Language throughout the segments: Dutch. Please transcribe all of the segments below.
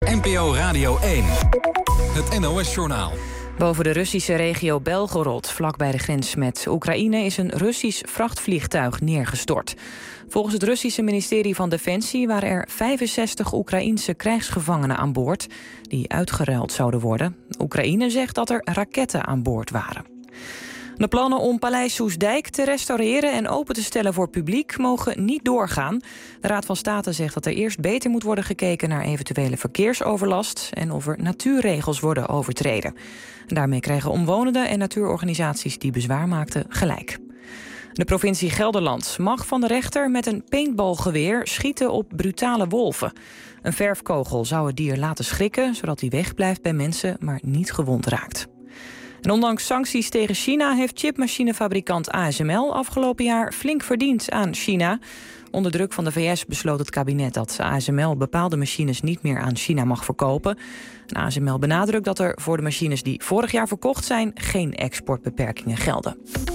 NPO Radio 1. Het NOS-journaal. Boven de Russische regio Belgorod, vlakbij de grens met Oekraïne, is een Russisch vrachtvliegtuig neergestort. Volgens het Russische ministerie van Defensie waren er 65 Oekraïense krijgsgevangenen aan boord die uitgeruild zouden worden. Oekraïne zegt dat er raketten aan boord waren. De plannen om Paleis Soestdijk te restaureren en open te stellen voor publiek mogen niet doorgaan. De Raad van State zegt dat er eerst beter moet worden gekeken naar eventuele verkeersoverlast en of er natuurregels worden overtreden. En daarmee krijgen omwonenden en natuurorganisaties die bezwaar maakten gelijk. De provincie Gelderland mag van de rechter met een paintballgeweer schieten op brutale wolven. Een verfkogel zou het dier laten schrikken, zodat hij wegblijft bij mensen, maar niet gewond raakt. En ondanks sancties tegen China heeft chipmachinefabrikant ASML afgelopen jaar flink verdiend aan China. Onder druk van de VS besloot het kabinet dat ASML bepaalde machines niet meer aan China mag verkopen. En ASML benadrukt dat er voor de machines die vorig jaar verkocht zijn geen exportbeperkingen gelden.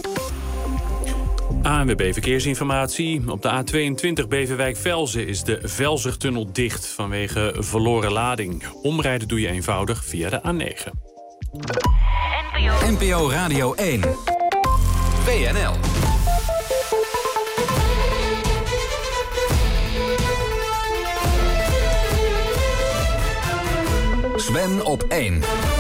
ANWB Verkeersinformatie. Op de A22 Beverwijk-Velzen is de Velzertunnel dicht vanwege verloren lading. Omrijden doe je eenvoudig via de A9. NPO Radio 1. WNL. Sven op 1.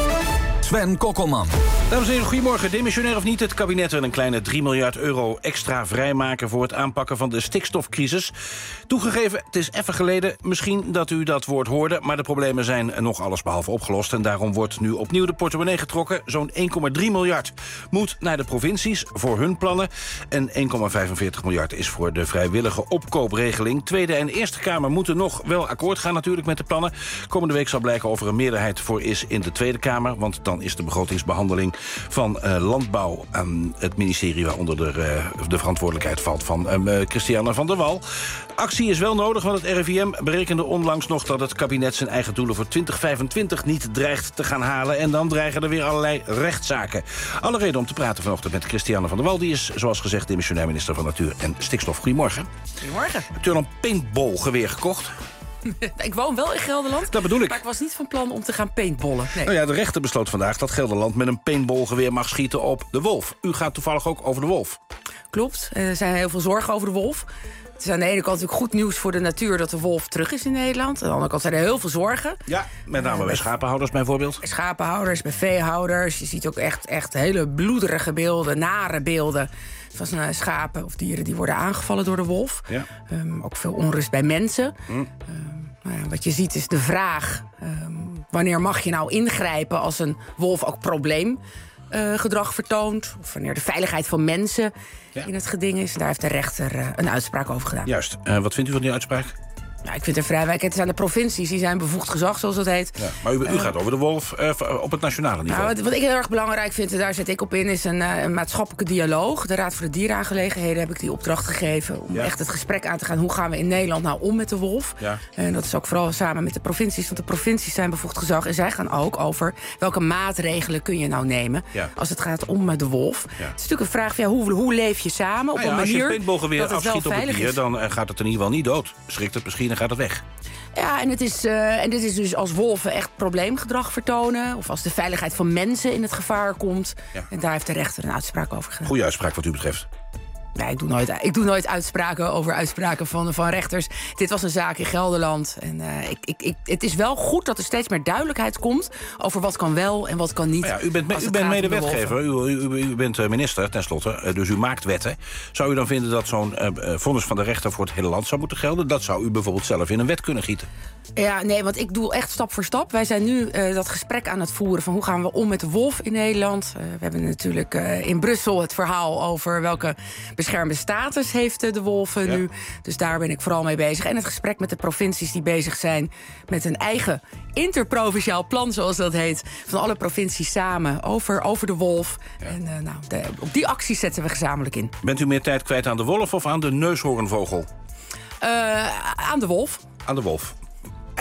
Sven Kokkelman. Dames en heren, goedemorgen. Demissionair of niet, het kabinet wil een kleine 3 miljard euro extra vrijmaken voor het aanpakken van de stikstofcrisis. Toegegeven, het is even geleden misschien dat u dat woord hoorde, maar de problemen zijn nog allesbehalve opgelost. En daarom wordt nu opnieuw de portemonnee getrokken. Zo'n 1,3 miljard moet naar de provincies voor hun plannen. En 1,45 miljard is voor de vrijwillige opkoopregeling. Tweede en Eerste Kamer moeten nog wel akkoord gaan natuurlijk met de plannen. Komende week zal blijken of er een meerderheid voor is in de Tweede Kamer, want dan is de begrotingsbehandeling van Landbouw aan het ministerie waaronder de verantwoordelijkheid valt van Christiane van der Wal. Actie is wel nodig, want het RIVM berekende onlangs nog dat het kabinet zijn eigen doelen voor 2025 niet dreigt te gaan halen. En dan dreigen er weer allerlei rechtszaken. Alle reden om te praten vanochtend met Christiane van der Wal. Die is, zoals gezegd, demissionair minister van Natuur en Stikstof. Goedemorgen. Goedemorgen. Hebt u al een paintballgeweer gekocht? Ik woon wel in Gelderland, dat bedoel ik. Maar ik was niet van plan om te gaan paintballen. Nee. Nou ja, de rechter besloot vandaag dat Gelderland met een paintballgeweer mag schieten op de wolf. U gaat toevallig ook over de wolf. Klopt, er zijn heel veel zorgen over de wolf. Het is aan de ene kant natuurlijk goed nieuws voor de natuur dat de wolf terug is in Nederland. Aan de andere kant zijn er heel veel zorgen. Ja, met name bij schapenhouders bijvoorbeeld. Schapenhouders, bij veehouders. Je ziet ook echt hele bloederige beelden, nare beelden van schapen of dieren die worden aangevallen door de wolf. Ja. Ook veel onrust bij mensen. Nou ja, wat je ziet is de vraag, wanneer mag je nou ingrijpen als een wolf ook probleemgedrag vertoont, of wanneer de veiligheid van mensen in het geding is. Daar heeft de rechter een uitspraak over gedaan. Juist. Wat vindt u van die uitspraak? Ja, ik vind het vrij. Het zijn de provincies, die zijn bevoegd gezag, zoals dat heet. Ja, maar u gaat over de wolf op het nationale niveau. Nou, wat ik heel erg belangrijk vind, en daar zet ik op in, is een maatschappelijke dialoog. De Raad voor de Dierenaangelegenheden heb ik die opdracht gegeven om echt het gesprek aan te gaan. Hoe gaan we in Nederland nou om met de wolf? Ja. En dat is ook vooral samen met de provincies, want de provincies zijn bevoegd gezag. En zij gaan ook over welke maatregelen kun je nou nemen als het gaat om de wolf. Ja. Het is natuurlijk een vraag van hoe leef je samen op een manier als je een paintballgeweer dat het wel afschiet op het dier, dan gaat het in ieder geval niet dood. Schrikt het misschien en gaat het weg. Ja, en dit is dus als wolven echt probleemgedrag vertonen, of als de veiligheid van mensen in het gevaar komt. Ja. En daar heeft de rechter een uitspraak over gedaan. Goeie uitspraak wat u betreft. Ja, ik doe nooit uitspraken over uitspraken van rechters. Dit was een zaak in Gelderland. En het is wel goed dat er steeds meer duidelijkheid komt over wat kan wel en wat kan niet. Ja, u bent medewetgever, u bent minister tenslotte, dus u maakt wetten. Zou u dan vinden dat zo'n vonnis van de rechter voor het hele land zou moeten gelden? Dat zou u bijvoorbeeld zelf in een wet kunnen gieten. Ja, nee, want ik doe echt stap voor stap. Wij zijn nu dat gesprek aan het voeren van hoe gaan we om met de wolf in Nederland. We hebben natuurlijk in Brussel het verhaal over welke beschermde status heeft de wolf nu. Dus daar ben ik vooral mee bezig. En het gesprek met de provincies die bezig zijn met een eigen interprovinciaal plan, zoals dat heet, van alle provincies samen over de wolf. Ja. En op die acties zetten we gezamenlijk in. Bent u meer tijd kwijt aan de wolf of aan de neushoornvogel? Aan de wolf. Aan de wolf.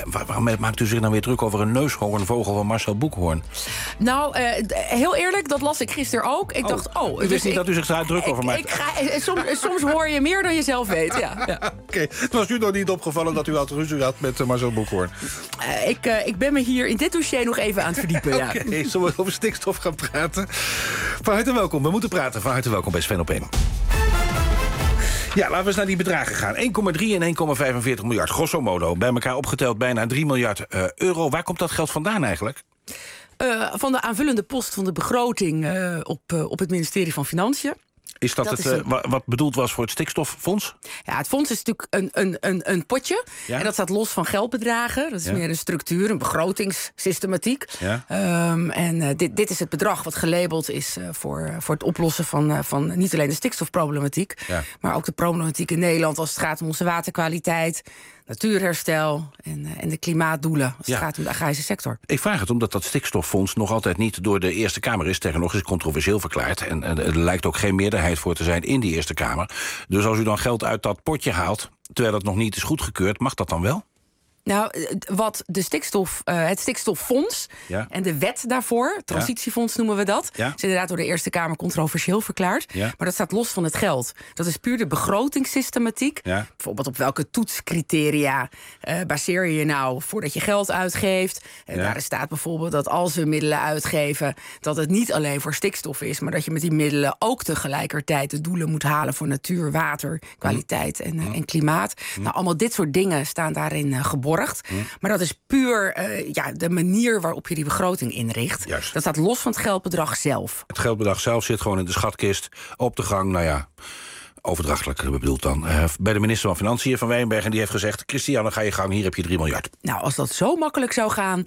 Waarom maakt u zich nou weer druk over een neushoornvogel van Marcel Boekhoorn? Nou, heel eerlijk, dat las ik gisteren ook. Ik dacht, ik wist niet dat u zich daar druk over maakt. Soms hoor je meer dan je zelf weet, ja. Oké. Het was u nog niet opgevallen dat u al ruzie had met Marcel Boekhoorn? Ik ben me hier in dit dossier nog even aan het verdiepen, ja. Oké, zullen we over stikstof gaan praten? Van harte welkom, we moeten praten. Van harte welkom bij Sven op 1. Ja, laten we eens naar die bedragen gaan. 1,3 en 1,45 miljard, grosso modo. Bij elkaar opgeteld bijna 3 miljard euro. Waar komt dat geld vandaan eigenlijk? Van de aanvullende post van de begroting op het ministerie van Financiën. Is dat wat bedoeld was voor het stikstoffonds? Ja, het fonds is natuurlijk een potje. Ja? En dat staat los van geldbedragen. Dat is meer een structuur, een begrotingssystematiek. Ja? Dit is het bedrag wat gelabeld is voor het oplossen van niet alleen de stikstofproblematiek... maar ook de problematiek in Nederland als het gaat om onze waterkwaliteit... natuurherstel en de klimaatdoelen als het gaat om de agrarische sector. Ik vraag het omdat dat stikstoffonds nog altijd niet door de Eerste Kamer is. Sterker nog, is controversieel verklaard. En er lijkt ook geen meerderheid voor te zijn in die Eerste Kamer. Dus als u dan geld uit dat potje haalt, terwijl het nog niet is goedgekeurd, mag dat dan wel? Nou, wat het stikstoffonds en de wet daarvoor, transitiefonds noemen we dat... is inderdaad door de Eerste Kamer controversieel verklaard. Ja. Maar dat staat los van het geld. Dat is puur de begrotingssystematiek. Ja. Bijvoorbeeld op welke toetscriteria baseer je nou voordat je geld uitgeeft. Daar staat bijvoorbeeld dat als we middelen uitgeven... dat het niet alleen voor stikstof is... maar dat je met die middelen ook tegelijkertijd de doelen moet halen... voor natuur, water, kwaliteit en klimaat. Nou, allemaal dit soort dingen staan daarin geborgd. Maar dat is puur de manier waarop je die begroting inricht. Juist. Dat staat los van het geldbedrag zelf. Het geldbedrag zelf zit gewoon in de schatkist, op de gang, overdrachtelijk bedoeld dan. Bij de minister van Financiën, Van Wijnbergen, die heeft gezegd... Christiane, ga je gang, hier heb je 3 miljard. Nou, als dat zo makkelijk zou gaan,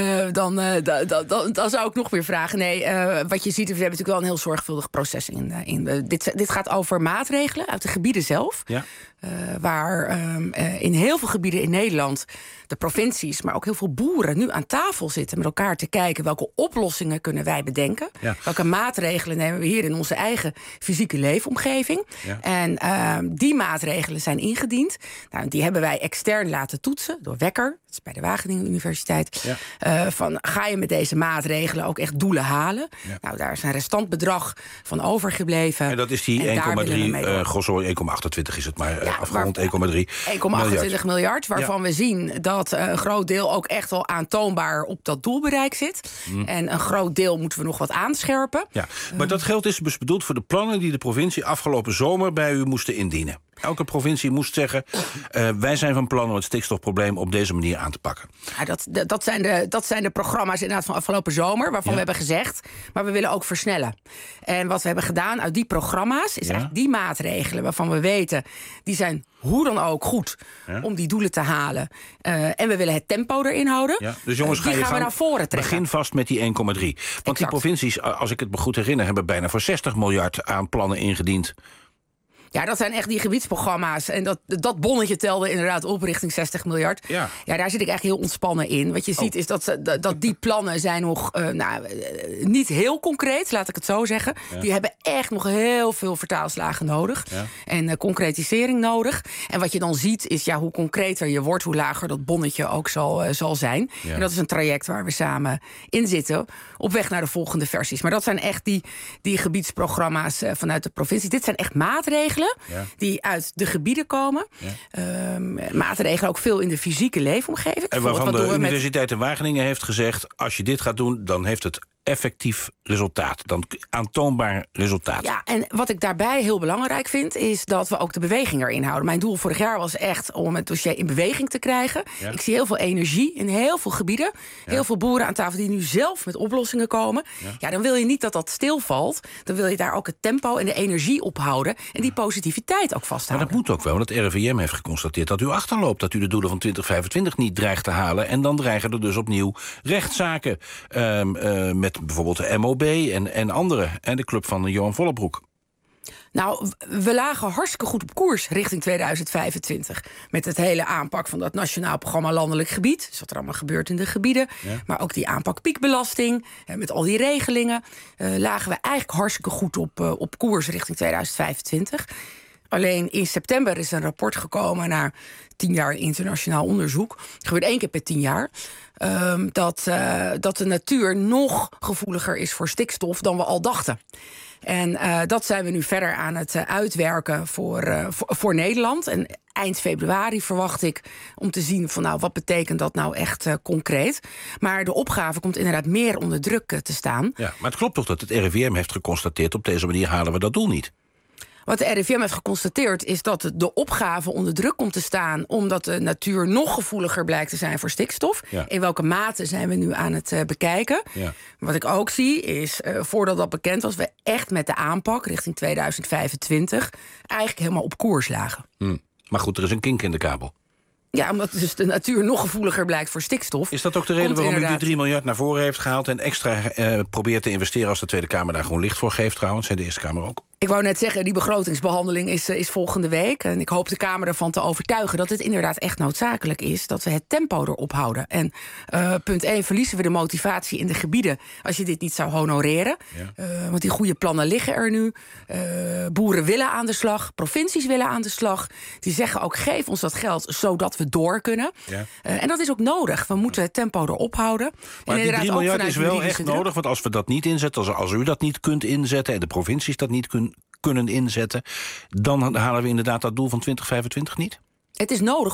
dan zou ik nog weer vragen. Nee, wat je ziet, we hebben natuurlijk wel een heel zorgvuldig proces in. Dit gaat over maatregelen uit de gebieden zelf. Ja. Waar in heel veel gebieden in Nederland de provincies, maar ook heel veel boeren nu aan tafel zitten met elkaar te kijken welke oplossingen kunnen wij bedenken. Ja. Welke maatregelen nemen we hier in onze eigen fysieke leefomgeving. Ja. En die maatregelen zijn ingediend. Nou, die hebben wij extern laten toetsen door Wekker. Dat is bij de Wageningen Universiteit. Ja. Ga je met deze maatregelen ook echt doelen halen? Ja. Nou, daar is een restantbedrag van overgebleven. En dat is die 1,3, grosso 1,28 is het maar. Afgerond 1,3 miljard, waarvan we zien dat een groot deel ook echt wel aantoonbaar op dat doelbereik zit. En een groot deel moeten we nog wat aanscherpen. Ja, maar dat geld is dus bedoeld voor de plannen die de provincie afgelopen zomer bij u moesten indienen. Elke provincie moest zeggen, wij zijn van plan om het stikstofprobleem op deze manier aan te pakken. Ja, dat zijn de programma's inderdaad van afgelopen zomer, waarvan we hebben gezegd, maar we willen ook versnellen. En wat we hebben gedaan uit die programma's, is eigenlijk die maatregelen waarvan we weten, die zijn hoe dan ook goed om die doelen te halen. En we willen het tempo erin houden. Ja, dus jongens, die gaan we naar voren trekken. Begin vast met die 1,3. Want die provincies, als ik het me goed herinner, hebben bijna voor 60 miljard aan plannen ingediend. Ja, dat zijn echt die gebiedsprogramma's. En dat bonnetje telde inderdaad op richting 60 miljard. Ja, daar zit ik echt heel ontspannen in. Wat je ziet is dat die plannen zijn nog niet heel concreet, laat ik het zo zeggen. Ja. Die hebben echt nog heel veel vertaalslagen nodig. Ja. En concretisering nodig. En wat je dan ziet is, hoe concreter je wordt, hoe lager dat bonnetje ook zal zijn. Ja. En dat is een traject waar we samen in zitten, op weg naar de volgende versies. Maar dat zijn echt die gebiedsprogramma's vanuit de provincie. Dit zijn echt maatregelen die uit de gebieden komen. Ja. Maatregelen ook veel in de fysieke leefomgeving. En waarvan de Universiteit in Wageningen heeft gezegd, als je dit gaat doen, dan heeft het effectief resultaat. Dan aantoonbaar resultaat. Ja, en wat ik daarbij heel belangrijk vind, is dat we ook de beweging erin houden. Mijn doel vorig jaar was echt om het dossier in beweging te krijgen. Ja. Ik zie heel veel energie in heel veel gebieden. Ja. Heel veel boeren aan tafel die nu zelf met oplossingen komen. Ja, dan wil je niet dat dat stilvalt. Dan wil je daar ook het tempo en de energie ophouden. En die positiviteit ook vasthouden. Maar dat moet ook wel, want het RIVM heeft geconstateerd dat u achterloopt. Dat u de doelen van 2025 niet dreigt te halen. En dan dreigen er dus opnieuw rechtszaken met bijvoorbeeld de MOB en anderen. En de club van Johan Vollebroek. Nou, we lagen hartstikke goed op koers richting 2025. Met het hele aanpak van dat Nationaal Programma Landelijk Gebied. Dus wat er allemaal gebeurt in de gebieden. Ja. Maar ook die aanpak piekbelasting. Met al die regelingen lagen we eigenlijk hartstikke goed op koers richting 2025. Alleen in september is een rapport gekomen na 10 jaar internationaal onderzoek. Het gebeurt 1 keer per 10 jaar. Dat de natuur nog gevoeliger is voor stikstof dan we al dachten. En dat zijn we nu verder aan het uitwerken voor Nederland. En eind februari verwacht ik om te zien van wat betekent dat nou echt concreet. Maar de opgave komt inderdaad meer onder druk te staan. Ja, maar het klopt toch dat het RIVM heeft geconstateerd, op deze manier halen we dat doel niet? Wat de RIVM heeft geconstateerd is dat de opgave onder druk komt te staan, omdat de natuur nog gevoeliger blijkt te zijn voor stikstof. Ja. In welke mate zijn we nu aan het bekijken? Ja. Wat ik ook zie is, voordat dat bekend was, we echt met de aanpak richting 2025 eigenlijk helemaal op koers lagen. Maar goed, er is een kink in de kabel. Ja, omdat dus de natuur nog gevoeliger blijkt voor stikstof. Is dat ook de reden waarom u die 3 miljard naar voren heeft gehaald en extra probeert te investeren als de Tweede Kamer daar gewoon licht voor geeft trouwens, en de Eerste Kamer ook? Ik wou net zeggen, die begrotingsbehandeling is volgende week. En ik hoop de Kamer ervan te overtuigen dat het inderdaad echt noodzakelijk is dat we het tempo erop houden. En punt 1, verliezen we de motivatie in de gebieden als je dit niet zou honoreren. Ja. Want die goede plannen liggen er nu. Boeren willen aan de slag, provincies willen aan de slag. Die zeggen ook, geef ons dat geld zodat we door kunnen. Ja. En dat is ook nodig. We moeten het tempo erop houden. Maar en die 3 miljard is wel echt nodig, want als we dat niet inzetten, als u dat niet kunt inzetten en de provincies dat niet kunnen inzetten, dan halen we inderdaad dat doel van 2025 niet? Het is nodig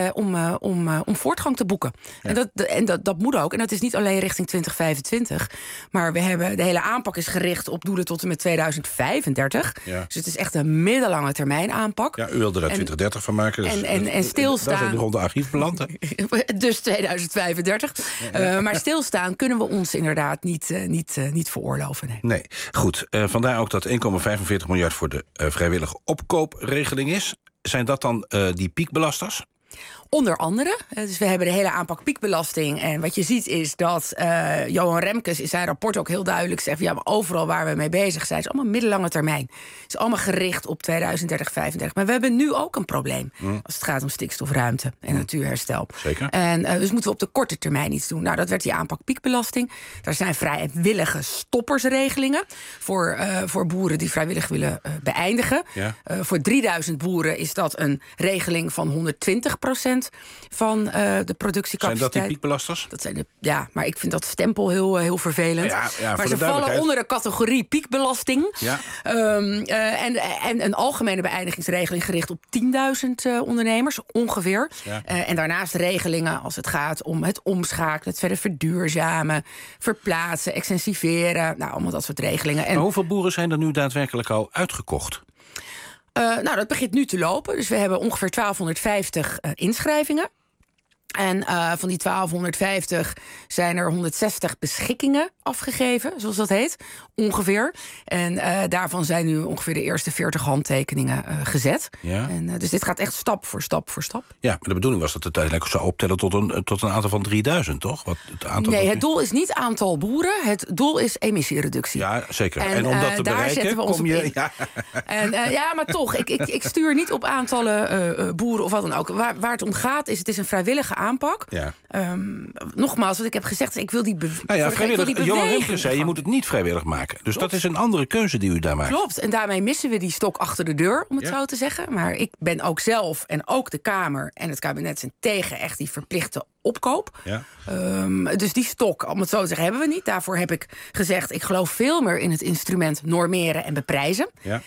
om voortgang te boeken. Ja. En dat moet ook. En dat is niet alleen richting 2025. Maar de hele aanpak is gericht op doelen tot en met 2035. Ja. Dus het is echt een middellange termijn aanpak. Ja, u wilde daar 2030 van maken. Dus en stilstaan. Dat is een ronde archief beland. Dus 2035. Ja. Maar stilstaan kunnen we ons inderdaad niet veroorloven. Nee. Goed. Vandaar ook dat 1,45 miljard voor de vrijwillige opkoopregeling is. Zijn dat dan die piekbelasters? Onder andere. Dus we hebben de hele aanpak piekbelasting. En wat je ziet is dat Johan Remkes in zijn rapport ook heel duidelijk zegt, ja, maar overal waar we mee bezig zijn, is allemaal middellange termijn. Het is allemaal gericht op 2030, 2035. Maar we hebben nu ook een probleem als het gaat om stikstofruimte en natuurherstel. Zeker. En dus moeten we op de korte termijn iets doen. Nou, dat werd die aanpak piekbelasting. Daar zijn vrijwillige stoppersregelingen voor boeren die vrijwillig willen beëindigen. Ja. Voor 3000 boeren is dat een regeling van 120% van de productiecapaciteit. Zijn dat die piekbelasters? Dat zijn maar ik vind dat stempel heel vervelend. Ja, maar ze vallen onder de categorie piekbelasting. Ja. En een algemene beëindigingsregeling gericht op 10.000 ondernemers, ongeveer. Ja. En daarnaast regelingen als het gaat om het omschakelen, het verder verduurzamen, verplaatsen, extensiveren. Nou, allemaal dat soort regelingen. Maar hoeveel boeren zijn er nu daadwerkelijk al uitgekocht? Dat begint nu te lopen. Dus we hebben ongeveer 1250 inschrijvingen. En van die 1250 zijn er 160 beschikkingen afgegeven, zoals dat heet, ongeveer. En daarvan zijn nu ongeveer de eerste 40 handtekeningen gezet. Ja. En, dus dit gaat echt stap voor stap voor stap. Ja, maar de bedoeling was dat het uiteindelijk zou optellen tot een aantal van 3000, toch? Het doel is niet aantal boeren, het doel is emissiereductie. Ja, zeker. En om dat te bereiken, kom je... Ja. Maar toch, ik stuur niet op aantallen boeren of wat dan ook. Waar het om gaat is, het is een vrijwillige aanpak. Ja. Nogmaals, wat ik heb gezegd, ik wil die vrijwillig. Johan Remkes zei, je moet het niet vrijwillig maken. Dus dat is een andere keuze die u daar maakt. Klopt, en daarmee missen we die stok achter de deur, om het zo te zeggen. Maar ik ben ook zelf en ook de Kamer en het kabinet zijn tegen echt die verplichte opkoop. Ja. Dus die stok, om het zo te zeggen, hebben we niet. Daarvoor heb ik gezegd, ik geloof veel meer in het instrument normeren en beprijzen. Ja.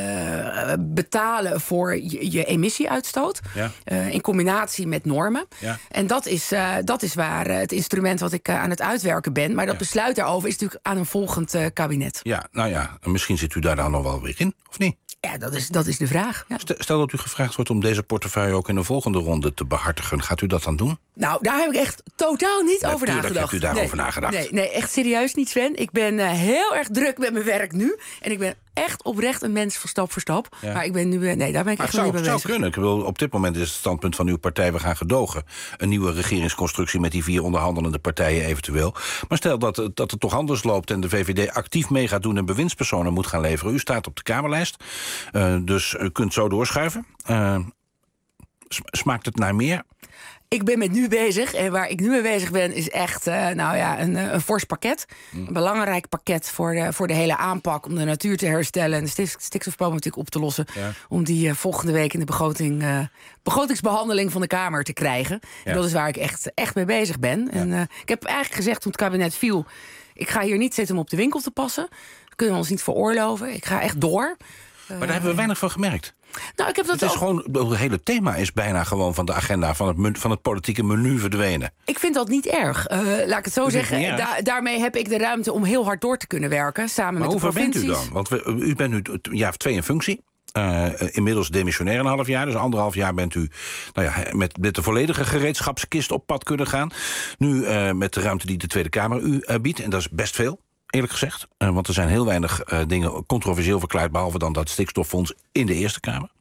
Betalen voor je emissieuitstoot. Ja. In combinatie met normen. Ja. En dat is waar het instrument wat ik aan het uitwerken ben. Maar dat besluit daarover is natuurlijk aan een volgend kabinet. Ja, nou ja, misschien zit u daar dan nog wel weer in, of niet? Ja, dat is de vraag. Ja. Stel dat u gevraagd wordt om deze portefeuille ook in de volgende ronde te behartigen. Gaat u dat dan doen? Nou, daar heb ik echt totaal niet over nagedacht. Hebt u daarover nagedacht? Nee, echt serieus niet, Sven. Ik ben heel erg druk met mijn werk nu. En ik ben echt oprecht een mens van stap voor stap. Ja. Maar ik ben nu... Nee, daar ben ik echt niet mee bezig. Het zou kunnen. Op dit moment is het standpunt van uw partij, we gaan gedogen. Een nieuwe regeringsconstructie met die 4 onderhandelende partijen eventueel. Maar stel dat het toch anders loopt en de VVD actief mee gaat doen en bewindspersonen moet gaan leveren. U staat op de Kamerlijst, dus u kunt zo doorschuiven. Smaakt het naar meer? Ik ben met nu bezig. En waar ik nu mee bezig ben is echt een fors pakket. Een belangrijk pakket voor de hele aanpak. Om de natuur te herstellen en de stikstofproblematiek op te lossen. Ja. Om die volgende week in de begrotingsbehandeling van de Kamer te krijgen. Ja. En dat is waar ik echt mee bezig ben. Ja. En ik heb eigenlijk gezegd toen het kabinet viel... ik ga hier niet zitten om op de winkel te passen. Dat kunnen we ons niet veroorloven. Ik ga echt door. Maar daar hebben we weinig van gemerkt. Nou, ik heb dat het hele thema is bijna gewoon van de agenda... van het politieke menu verdwenen. Ik vind dat niet erg. Laat ik het zo zeggen. Daarmee heb ik de ruimte om heel hard door te kunnen werken. Samen met de provincies. Hoe ver bent u dan? Want u bent nu een jaar of 2 in functie. Inmiddels demissionair een half jaar. Dus 1,5 jaar bent u met de volledige gereedschapskist op pad kunnen gaan. Nu met de ruimte die de Tweede Kamer u biedt. En dat is best veel. Eerlijk gezegd. Want er zijn heel weinig dingen controversieel verklaard... behalve dan dat stikstoffonds in de Eerste Kamer.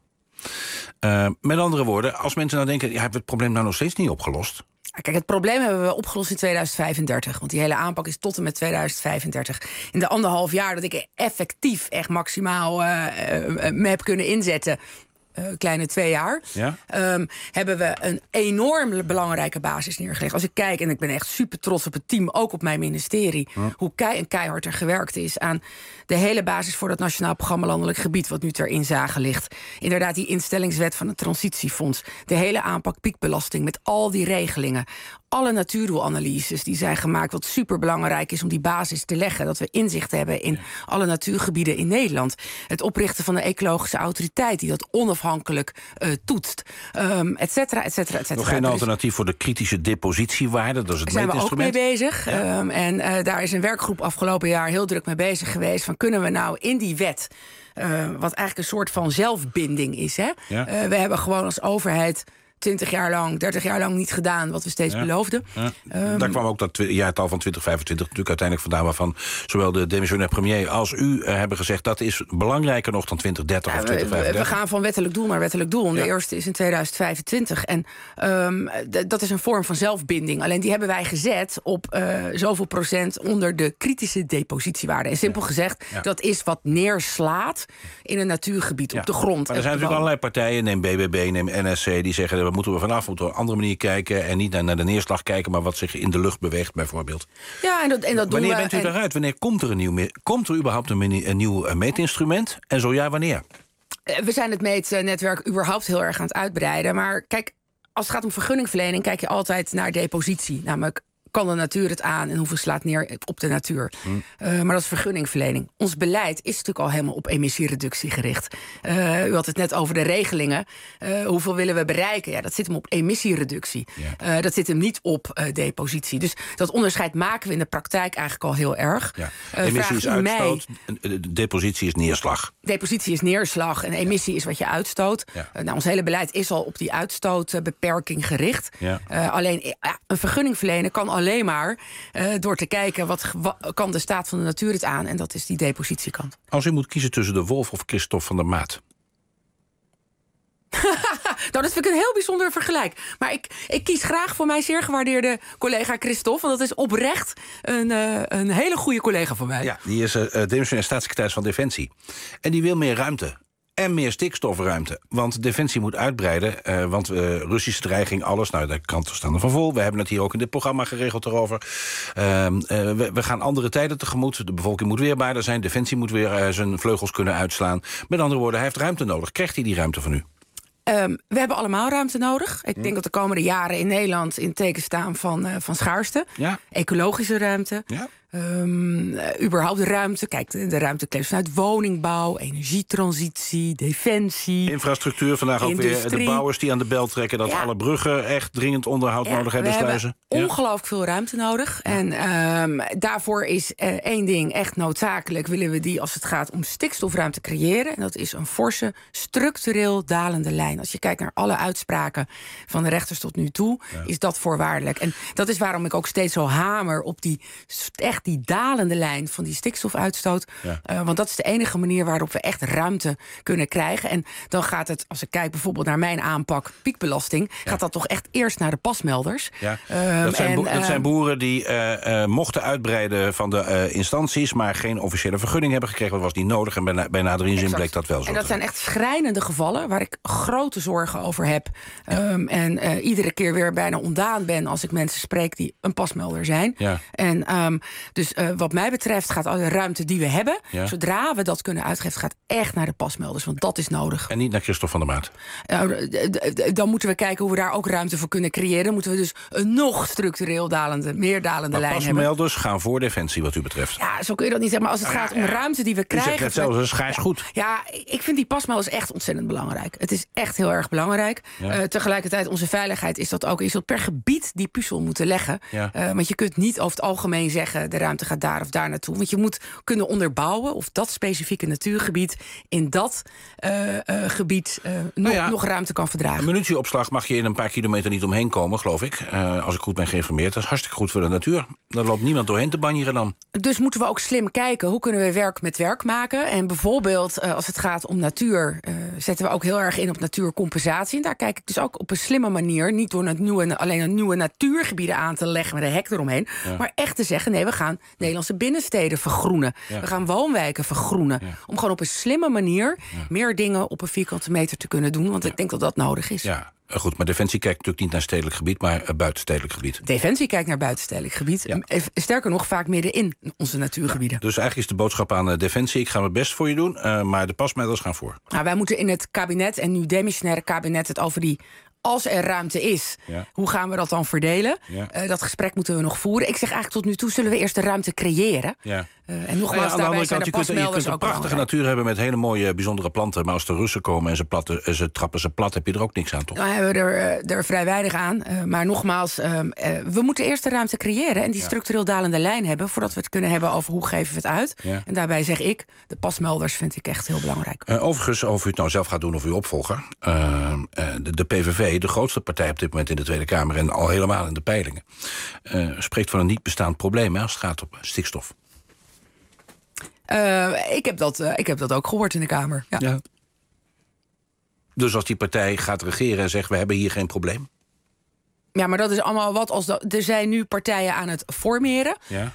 Met andere woorden, als mensen nou denken... hebben we het probleem nou nog steeds niet opgelost? Kijk, het probleem hebben we opgelost in 2035. Want die hele aanpak is tot en met 2035. In de 1,5 jaar dat ik effectief echt maximaal me heb kunnen inzetten... kleine 2 jaar, hebben we een enorm belangrijke basis neergelegd. Als ik kijk, en ik ben echt super trots op het team... ook op mijn ministerie, hoe keihard er gewerkt is... aan de hele basis voor dat Nationaal Programma Landelijk Gebied... wat nu ter inzage ligt. Inderdaad, die instellingswet van het Transitiefonds. De hele aanpak piekbelasting met al die regelingen. Alle natuurdoelanalyses die zijn gemaakt... wat superbelangrijk is om die basis te leggen. Dat we inzicht hebben in alle natuurgebieden in Nederland. Het oprichten van een ecologische autoriteit... die dat onafhankelijk toetst. Et cetera, et cetera, et cetera. Nog geen alternatief voor de kritische depositiewaarde? Dat is het meetinstrument. Daar zijn we ook mee bezig. Ja. En daar is een werkgroep afgelopen jaar heel druk mee bezig geweest... van kunnen we nou in die wet... wat eigenlijk een soort van zelfbinding is. Hè? Ja. We hebben gewoon als overheid... 20 jaar lang, 30 jaar lang niet gedaan wat we steeds beloofden. Ja. Daar kwam ook dat jaartal van 2025 natuurlijk uiteindelijk vandaan... waarvan zowel de demissionair premier als u hebben gezegd... dat is belangrijker nog dan 2030 of 2035. We gaan van wettelijk doel naar wettelijk doel. De eerste is in 2025. En dat is een vorm van zelfbinding. Alleen die hebben wij gezet op zoveel procent... onder de kritische depositiewaarde. En simpel gezegd, dat is wat neerslaat... in een natuurgebied op de grond. Maar er zijn natuurlijk allerlei partijen, neem BBB, neem NSC... die zeggen... moeten we vanaf, moeten we op een andere manier kijken... en niet naar de neerslag kijken, maar wat zich in de lucht beweegt bijvoorbeeld. Ja, en dat doen wanneer bent u eruit? Wanneer komt er überhaupt een nieuw meetinstrument? En zo ja, wanneer? We zijn het meetnetwerk überhaupt heel erg aan het uitbreiden. Maar kijk, als het gaat om vergunningverlening... kijk je altijd naar depositie. Namelijk, kan de natuur het aan en hoeveel slaat neer op de natuur. Maar dat is vergunningverlening. Ons beleid is natuurlijk al helemaal op emissiereductie gericht. U had het net over de regelingen. Hoeveel willen we bereiken? Ja, dat zit hem op emissiereductie. Ja. Dat zit hem niet op depositie. Dus dat onderscheid maken we in de praktijk eigenlijk al heel erg. Ja. Emissie is uitstoot, depositie is neerslag. Depositie is neerslag en emissie is wat je uitstoot. Ja. Ons hele beleid is al op die uitstootbeperking gericht. Ja. Alleen een vergunning verlenen kan alleen maar door te kijken... wat kan de staat van de natuur het aan. En dat is die depositiekant. Als u moet kiezen tussen de Wolf of Christophe van der Maat... Nou, dat vind ik een heel bijzonder vergelijk. Maar ik kies graag voor mijn zeer gewaardeerde collega Christophe... want dat is oprecht een hele goede collega van mij. Ja, die is demissionair staatssecretaris van Defensie. En die wil meer ruimte. En meer stikstofruimte. Want Defensie moet uitbreiden. Want Russische dreiging, alles. Nou, de kranten staan er van vol. We hebben het hier ook in dit programma geregeld erover. We gaan andere tijden tegemoet. De bevolking moet weerbaarder zijn. Defensie moet weer zijn vleugels kunnen uitslaan. Met andere woorden, hij heeft ruimte nodig. Krijgt hij die ruimte van u? We hebben allemaal ruimte nodig. Ik denk dat de komende jaren in Nederland in het teken staan van schaarste. Ja. Ecologische ruimte. Ja. Überhaupt ruimte. Kijk, de ruimte kleeft vanuit woningbouw, energietransitie, defensie. Infrastructuur, vandaag industrie. Ook weer de bouwers die aan de bel trekken... dat alle bruggen echt dringend onderhoud nodig hebben, sluizen. We hebben ongelooflijk veel ruimte nodig. Ja. En daarvoor is één ding echt noodzakelijk. Willen we die, als het gaat om stikstofruimte, creëren. En dat is een forse, structureel dalende lijn. Als je kijkt naar alle uitspraken van de rechters tot nu toe... is dat voorwaardelijk. En dat is waarom ik ook steeds zo hamer op die echt echt die dalende lijn van die stikstofuitstoot. Ja. Want dat is de enige manier waarop we echt ruimte kunnen krijgen. En dan gaat het, als ik kijk bijvoorbeeld naar mijn aanpak piekbelasting, gaat dat toch echt eerst naar de pasmelders. Ja. Dat zijn boeren die mochten uitbreiden van de instanties, maar geen officiële vergunning hebben gekregen. Dat was niet nodig en bij nader inzien bleek dat wel zo. En dat zijn echt schrijnende gevallen waar ik grote zorgen over heb. En iedere keer weer bijna ontdaan ben als ik mensen spreek die een pasmelder zijn. Ja. En dus wat mij betreft gaat alle ruimte die we hebben, zodra we dat kunnen uitgeven, gaat echt naar de pasmelders, want dat is nodig. En niet naar Christophe van der Maat? Dan moeten we kijken hoe we daar ook ruimte voor kunnen creëren. Dan moeten we dus een nog structureel meer dalende lijn hebben. Pasmelders gaan voor Defensie wat u betreft. Ja, zo kun je dat niet zeggen. Maar als het gaat om ruimte die we krijgen. U zegt net zelfs, dat is schaars goed. Ja, ik vind die pasmelders echt ontzettend belangrijk. Het is echt heel erg belangrijk. Ja. Tegelijkertijd, onze veiligheid is dat ook. Je zult per gebied die puzzel moeten leggen. Ja. Want je kunt niet over het algemeen zeggen, de ruimte gaat daar of daar naartoe. Want je moet kunnen onderbouwen of dat specifieke natuurgebied in dat gebied nog ruimte kan verdragen. Een munitieopslag mag je in een paar kilometer niet omheen komen, geloof ik. Als ik goed ben geïnformeerd. Dat is hartstikke goed voor de natuur. Daar loopt niemand doorheen te banjeren dan. Dus moeten we ook slim kijken, hoe kunnen we werk met werk maken? En bijvoorbeeld, als het gaat om natuur, zetten we ook heel erg in op natuurcompensatie. En daar kijk ik dus ook op een slimme manier, niet door alleen nieuwe natuurgebieden aan te leggen met een hek eromheen, maar echt te zeggen, nee, we gaan Nederlandse binnensteden vergroenen. Ja. We gaan woonwijken vergroenen. Ja. Om gewoon op een slimme manier meer dingen op een vierkante meter te kunnen doen. Want ik denk dat dat nodig is. Ja. Goed, maar Defensie kijkt natuurlijk niet naar stedelijk gebied, maar buitenstedelijk gebied. Defensie kijkt naar buitenstedelijk gebied. Ja. Sterker nog, vaak midden in onze natuurgebieden. Ja, dus eigenlijk is de boodschap aan Defensie, ik ga mijn best voor je doen, maar de pasmelders gaan voor. Nou, wij moeten in het kabinet, en nu demissionaire kabinet, het over die, als er ruimte is, hoe gaan we dat dan verdelen? Ja. Dat gesprek moeten we nog voeren. Ik zeg eigenlijk tot nu toe, zullen we eerst de ruimte creëren? Ja. En nogmaals, daarbij zijn de pasmelders ook. Je kunt een prachtige natuur hebben met hele mooie, bijzondere planten, maar als de Russen komen en ze trappen ze plat, heb je er ook niks aan, toch? Nou hebben we er vrij weinig aan. Maar nogmaals, we moeten eerst de ruimte creëren en die structureel dalende lijn hebben, voordat we het kunnen hebben over hoe geven we het uit. Ja. En daarbij zeg ik, de pasmelders vind ik echt heel belangrijk. Overigens, of u het nou zelf gaat doen of uw opvolger, de PVV, de grootste partij op dit moment in de Tweede Kamer en al helemaal in de peilingen, spreekt van een niet bestaand probleem als het gaat om stikstof. Ik heb dat ook gehoord in de Kamer. Ja. Ja. Dus als die partij gaat regeren en zegt, we hebben hier geen probleem? Ja, maar dat is allemaal wat als er zijn nu partijen aan het formeren. Ja.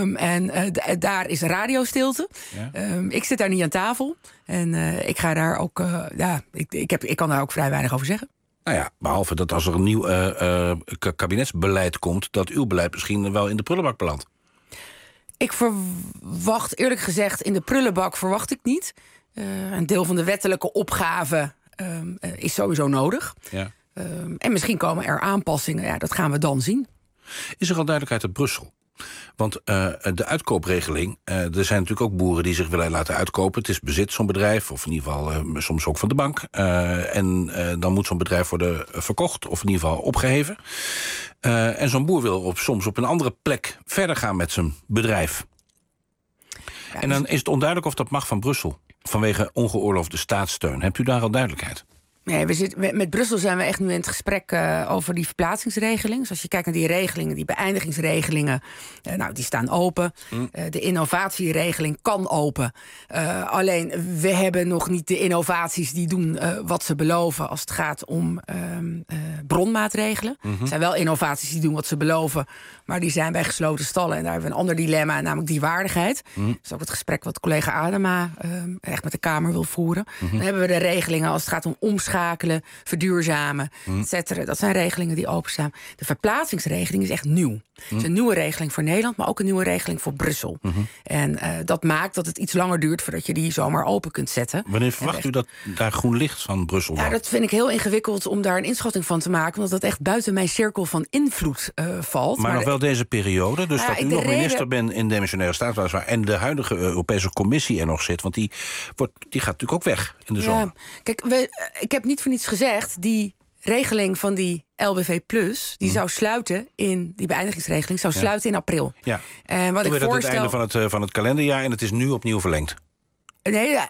Daar is radiostilte. Ja. Ik zit daar niet aan tafel. En ik ga daar ook. Ik kan daar ook vrij weinig over zeggen. Nou ja, behalve dat als er een nieuw kabinetsbeleid komt, dat uw beleid misschien wel in de prullenbak belandt. Ik verwacht, eerlijk gezegd, in de prullenbak verwacht ik niet. Een deel van de wettelijke opgave is sowieso nodig. Ja. En misschien komen er aanpassingen, ja, dat gaan we dan zien. Is er al duidelijkheid uit Brussel? Want de uitkoopregeling, er zijn natuurlijk ook boeren die zich willen laten uitkopen. Het is bezit, zo'n bedrijf, of in ieder geval soms ook van de bank. Dan moet zo'n bedrijf worden verkocht, of in ieder geval opgeheven. En zo'n boer wil soms op een andere plek verder gaan met zijn bedrijf. Ja, en dan is het onduidelijk of dat mag van Brussel, vanwege ongeoorloofde staatssteun. Hebt u daar al duidelijkheid? Nee, met Brussel zijn we echt nu in het gesprek over die verplaatsingsregeling. Dus als je kijkt naar die regelingen, die beëindigingsregelingen, die staan open. De innovatieregeling kan open. Alleen, we hebben nog niet de innovaties die doen wat ze beloven als het gaat om bronmaatregelen. Er zijn wel innovaties die doen wat ze beloven, maar die zijn bij gesloten stallen. En daar hebben we een ander dilemma, namelijk die waardigheid. Dat is ook het gesprek wat collega Adema echt met de Kamer wil voeren. Dan hebben we de regelingen als het gaat om omschakelen, verduurzamen, et cetera. Dat zijn regelingen die openstaan. De verplaatsingsregeling is echt nieuw. Het is een nieuwe regeling voor Nederland, maar ook een nieuwe regeling voor Brussel. En dat maakt dat het iets langer duurt voordat je die zomaar open kunt zetten. Wanneer verwacht u dat daar groen licht van Brussel? Ja, dat vind ik heel ingewikkeld om daar een inschatting van te maken, want dat echt buiten mijn cirkel van invloed valt. Maar nog wel deze periode, dus dat u nog minister bent in demissionaire staat en de huidige Europese Commissie er nog zit, want die gaat natuurlijk ook weg in de zomer. Kijk, ik heb niet voor niets gezegd, die regeling van die LBV Plus, die zou sluiten in die beëindigingsregeling, zou sluiten in april. Ja. En wat ik voorstel, het einde van het kalenderjaar en het is nu opnieuw verlengd. Nee,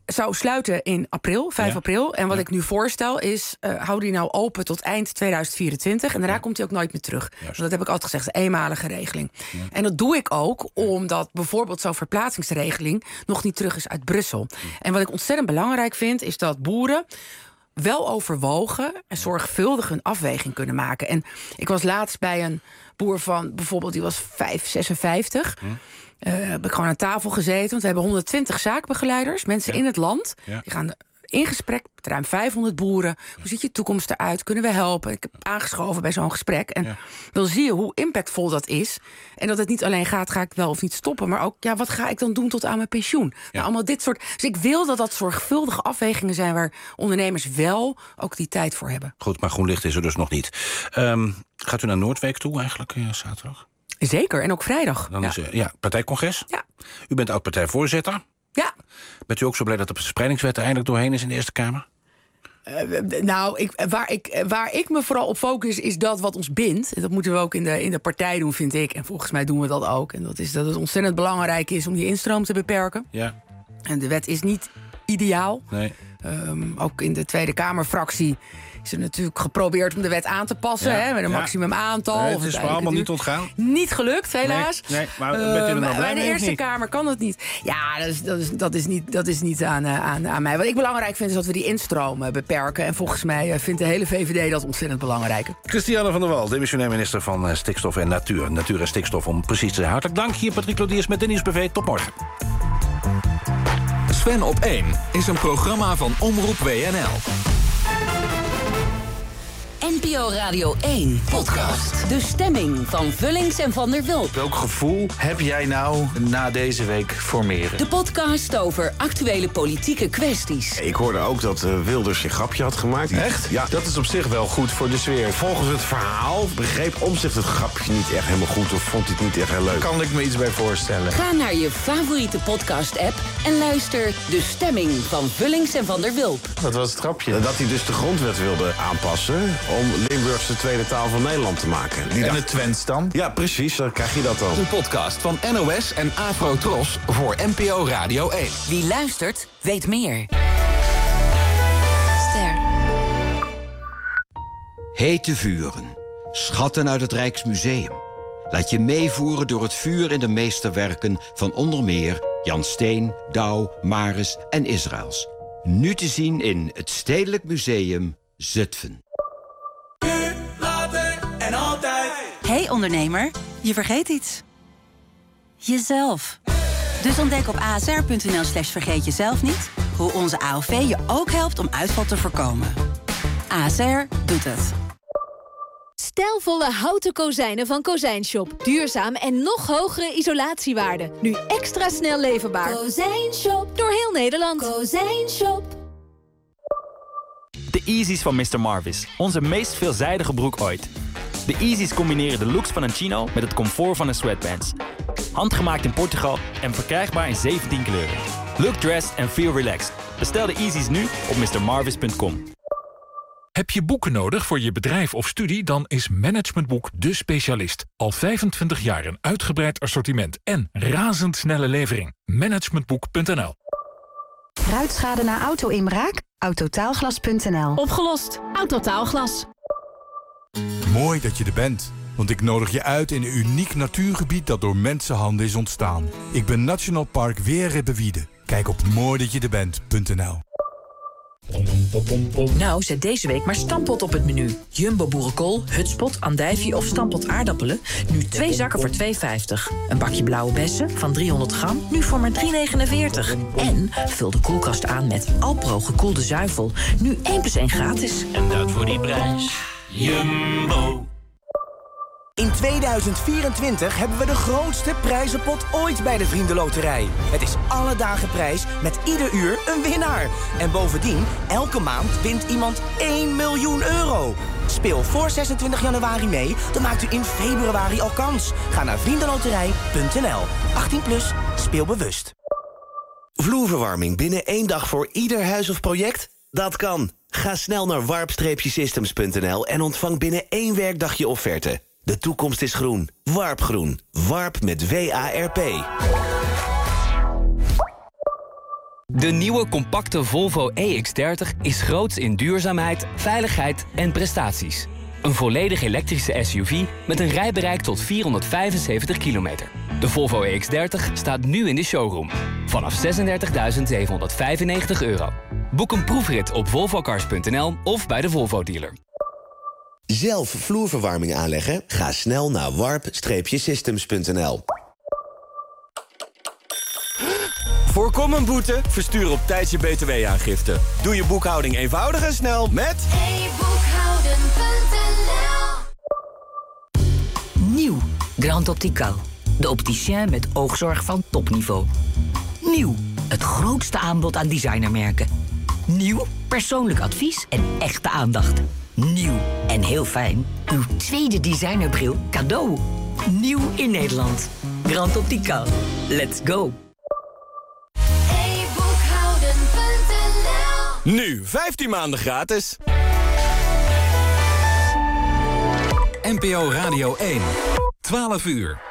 zou sluiten in april, 5 april. En wat ik nu voorstel is, hou die nou open tot eind 2024. En daarna komt hij ook nooit meer terug. Want dat heb ik altijd gezegd, een eenmalige regeling. Ja. En dat doe ik ook omdat bijvoorbeeld zo'n verplaatsingsregeling nog niet terug is uit Brussel. Ja. En wat ik ontzettend belangrijk vind, is dat boeren wel overwogen en zorgvuldig hun afweging kunnen maken. En ik was laatst bij een boer van bijvoorbeeld, die was 56. Heb ik gewoon aan tafel gezeten. Want we hebben 120 zaakbegeleiders, mensen in het land. Ja. Die gaan in gesprek met ruim 500 boeren. Hoe ziet je toekomst eruit? Kunnen we helpen? Ik heb aangeschoven bij zo'n gesprek. En wil zie je hoe impactvol dat is. En dat het niet alleen gaat, ga ik wel of niet stoppen. Maar ook, wat ga ik dan doen tot aan mijn pensioen? Nou, allemaal dit soort. Dus ik wil dat zorgvuldige afwegingen zijn waar ondernemers wel ook die tijd voor hebben. Goed, maar groen licht is er dus nog niet. Gaat u naar Noordwijk toe eigenlijk zaterdag? Zeker, en ook vrijdag. Dan is partijcongres? Ja. U bent oud-partijvoorzitter? Ja. Bent u ook zo blij dat de verspreidingswet er eindelijk doorheen is in de Eerste Kamer? Waar ik me vooral op focus is dat wat ons bindt. En dat moeten we ook in de partij doen, vind ik. En volgens mij doen we dat ook. En dat is dat het ontzettend belangrijk is om die instroom te beperken. Ja. En de wet is niet ideaal. Nee. Ook in de Tweede Kamerfractie is er natuurlijk geprobeerd om de wet aan te passen, met een maximum aantal. Nee, het is allemaal niet ontgaan. Niet gelukt, helaas. Nee, maar bent u er nou blij mee? Bij de Eerste Kamer kan dat niet. Ja, dat is niet aan mij. Wat ik belangrijk vind is dat we die instroom beperken. En volgens mij vindt de hele VVD dat ontzettend belangrijk. Christiane van der Wal, demissionair minister van Stikstof en Natuur. Natuur en Stikstof, om precies te zijn. Hartelijk dank. Hier Patrick Lodiers met de Nieuwsbv. Tot morgen. Sven op 1 is een programma van Omroep WNL. NPO Radio 1 podcast. De stemming van Vullings en Van der Wulp. Welk gevoel heb jij nou na deze week voor Meren? De podcast over actuele politieke kwesties. Ik hoorde ook dat Wilders een grapje had gemaakt. Echt? Ja. Dat is op zich wel goed voor de sfeer. Volgens het verhaal begreep Omtzigt het grapje niet echt helemaal goed of vond hij het niet echt heel leuk. Kan ik me iets bij voorstellen. Ga naar je favoriete podcast-app en luister De Stemming van Vullings en Van der Wulp. Wat was het grapje? Dat hij dus de grondwet wilde aanpassen om Limburgs de tweede taal van Nederland te maken. En het Twents dan? Ja, precies, dan krijg je dat dan. Een podcast van NOS en Afro-Tros voor NPO Radio 1. Wie luistert, weet meer. Ster. Hete vuren. Schatten uit het Rijksmuseum. Laat je meevoeren door het vuur in de meesterwerken van onder meer Jan Steen, Douw, Maris en Israëls. Nu te zien in het Stedelijk Museum Zutphen. Hey ondernemer, je vergeet iets. Jezelf. Dus ontdek op asr.nl/vergeet jezelf niet hoe onze AOV je ook helpt om uitval te voorkomen. ASR doet het. Stijlvolle houten kozijnen van Kozijnshop. Duurzaam en nog hogere isolatiewaarde. Nu extra snel leverbaar. Kozijnshop. Door heel Nederland. Kozijnshop. De Yeezys van Mr. Marvis. Onze meest veelzijdige broek ooit. De Yeezys combineren de looks van een chino met het comfort van een sweatpants. Handgemaakt in Portugal en verkrijgbaar in 17 kleuren. Look dressed and feel relaxed. Bestel de Yeezys nu op mrmarvis.com. Heb je boeken nodig voor je bedrijf of studie? Dan is Managementboek de specialist. Al 25 jaar een uitgebreid assortiment en razendsnelle levering. Managementboek.nl. Ruitschade na auto-inbraak? Autotaalglas.nl. Opgelost. Autotaalglas. Mooi dat je er bent, want ik nodig je uit in een uniek natuurgebied dat door mensenhanden is ontstaan. Ik ben National Park Weerribbewiede. Kijk op mooiddatjeerbent.nl. Nou, zet deze week maar Stampot op het menu. Jumbo boerenkool, hutspot, andijvie of Stampot aardappelen. Nu 2 zakken voor $2,50. Een bakje blauwe bessen van 300 gram, nu voor maar $3,49. En vul de koelkast aan met Alpro gekoelde zuivel. Nu 1+1 gratis. En dat voor die prijs. Jumbo. In 2024 hebben we de grootste prijzenpot ooit bij de Vriendenloterij. Het is alle dagen prijs met ieder uur een winnaar. En bovendien, elke maand wint iemand 1 miljoen euro. Speel voor 26 januari mee, dan maakt u in februari al kans. Ga naar vriendenloterij.nl. 18+, speel bewust. Vloerverwarming binnen 1 dag voor ieder huis of project? Dat kan. Ga snel naar warp-systems.nl en ontvang binnen 1 werkdag je offerte. De toekomst is groen. Warpgroen. Warp met WARP. De nieuwe compacte Volvo EX30 is groots in duurzaamheid, veiligheid en prestaties. Een volledig elektrische SUV met een rijbereik tot 475 kilometer. De Volvo EX30 staat nu in de showroom. Vanaf €36.795. Boek een proefrit op volvocars.nl of bij de Volvo-dealer. Zelf vloerverwarming aanleggen? Ga snel naar warp-systems.nl. Voorkom een boete? Verstuur op tijd je btw-aangifte. Doe je boekhouding eenvoudig en snel met... Nieuw, Grand Optical. De opticien met oogzorg van topniveau. Nieuw, het grootste aanbod aan designermerken. Nieuw, persoonlijk advies en echte aandacht. Nieuw en heel fijn, uw tweede designerbril cadeau. Nieuw in Nederland. Grand Optical. Let's go. Nu, 15 maanden gratis. NPO Radio 1. 12 uur.